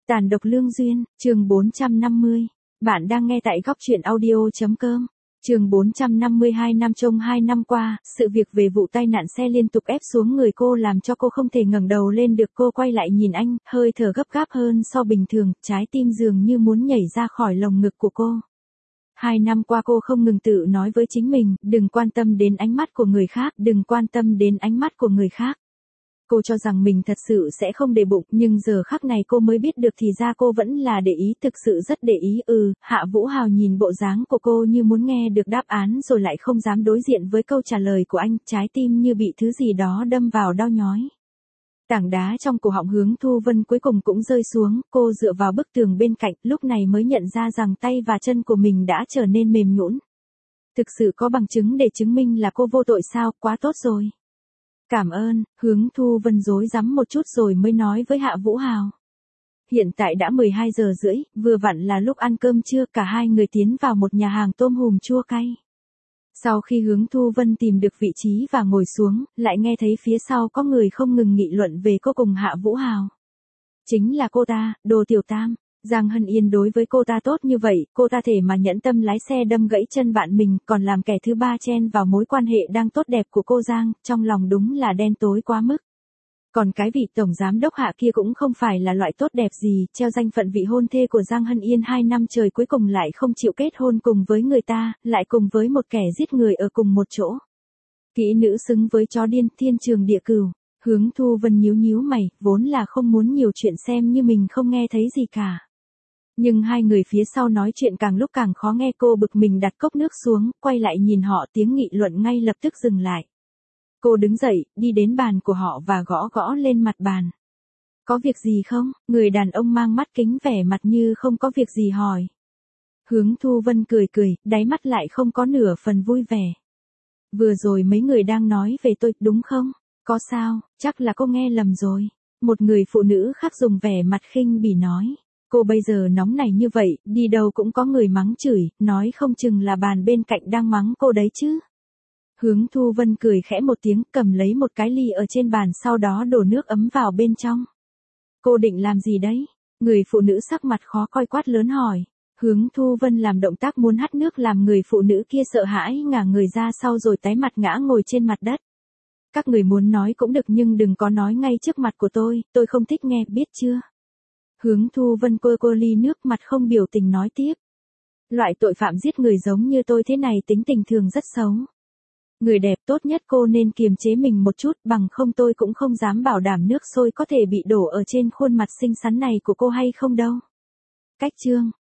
Tàn độc lương duyên, chương 450. Bạn đang nghe tại góc truyện audio.com. Chương 452. Năm trong 2 năm qua, sự việc về vụ tai nạn xe liên tục ép xuống người cô làm cho cô không thể ngẩng đầu lên được. Cô quay lại nhìn anh, hơi thở gấp gáp hơn so bình thường, trái tim dường như muốn nhảy ra khỏi lồng ngực của cô. 2 năm qua cô không ngừng tự nói với chính mình, đừng quan tâm đến ánh mắt của người khác, đừng quan tâm đến ánh mắt của người khác. Cô cho rằng mình thật sự sẽ không để bụng, nhưng giờ khắc này cô mới biết được thì ra cô vẫn là để ý, thực sự rất để ý. Hạ Vũ Hào nhìn bộ dáng của cô như muốn nghe được đáp án rồi lại không dám đối diện với câu trả lời của anh, trái tim như bị thứ gì đó đâm vào đau nhói. Tảng đá trong cổ họng Hướng Thu Vân cuối cùng cũng rơi xuống, cô dựa vào bức tường bên cạnh, lúc này mới nhận ra rằng tay và chân của mình đã trở nên mềm nhũn. Thực sự có bằng chứng để chứng minh là cô vô tội sao, quá tốt rồi. Cảm ơn, Hướng Thu Vân rối rắm một chút rồi mới nói với Hạ Vũ Hào. Hiện tại đã 12 giờ rưỡi, vừa vặn là lúc ăn cơm trưa, cả hai người tiến vào một nhà hàng tôm hùm chua cay. Sau khi Hướng Thu Vân tìm được vị trí và ngồi xuống, lại nghe thấy phía sau có người không ngừng nghị luận về cô cùng Hạ Vũ Hào. Chính là cô ta, Đồ Tiểu Tam. Giang Hân Yên đối với cô ta tốt như vậy, cô ta thể mà nhẫn tâm lái xe đâm gãy chân bạn mình, còn làm kẻ thứ ba chen vào mối quan hệ đang tốt đẹp của cô Giang, trong lòng đúng là đen tối quá mức. Còn cái vị tổng giám đốc Hạ kia cũng không phải là loại tốt đẹp gì, treo danh phận vị hôn thê của Giang Hân Yên 2 năm trời cuối cùng lại không chịu kết hôn cùng với người ta, lại cùng với một kẻ giết người ở cùng một chỗ. Kỹ nữ xứng với chó điên, thiên trường địa cửu. Hướng Thu Vân nhíu nhíu mày, vốn là không muốn nhiều chuyện xem như mình không nghe thấy gì cả. Nhưng hai người phía sau nói chuyện càng lúc càng khó nghe, cô bực mình đặt cốc nước xuống, quay lại nhìn họ, tiếng nghị luận ngay lập tức dừng lại. Cô đứng dậy, đi đến bàn của họ và gõ gõ lên mặt bàn. Có việc gì không? Người đàn ông mang mắt kính vẻ mặt như không có việc gì hỏi. Hướng Thu Vân cười cười, đáy mắt lại không có nửa phần vui vẻ. Vừa rồi mấy người đang nói về tôi, đúng không? Có sao, chắc là cô nghe lầm rồi. Một người phụ nữ khác dùng vẻ mặt khinh bỉ nói. Cô bây giờ nóng này như vậy, đi đâu cũng có người mắng chửi, nói không chừng là bàn bên cạnh đang mắng cô đấy chứ. Hướng Thu Vân cười khẽ một tiếng, cầm lấy một cái ly ở trên bàn, sau đó đổ nước ấm vào bên trong. Cô định làm gì đấy? Người phụ nữ sắc mặt khó coi quát lớn hỏi. Hướng Thu Vân làm động tác muốn hắt nước làm người phụ nữ kia sợ hãi ngả người ra sau rồi tái mặt ngã ngồi trên mặt đất. Các người muốn nói cũng được nhưng đừng có nói ngay trước mặt của tôi không thích nghe, biết chưa? Hướng Thu Vân cô ly nước, mặt không biểu tình nói tiếp. Loại tội phạm giết người giống như tôi thế này tính tình thường rất xấu. Người đẹp tốt nhất cô nên kiềm chế mình một chút, bằng không tôi cũng không dám bảo đảm nước sôi có thể bị đổ ở trên khuôn mặt xinh xắn này của cô hay không đâu. Cách chương.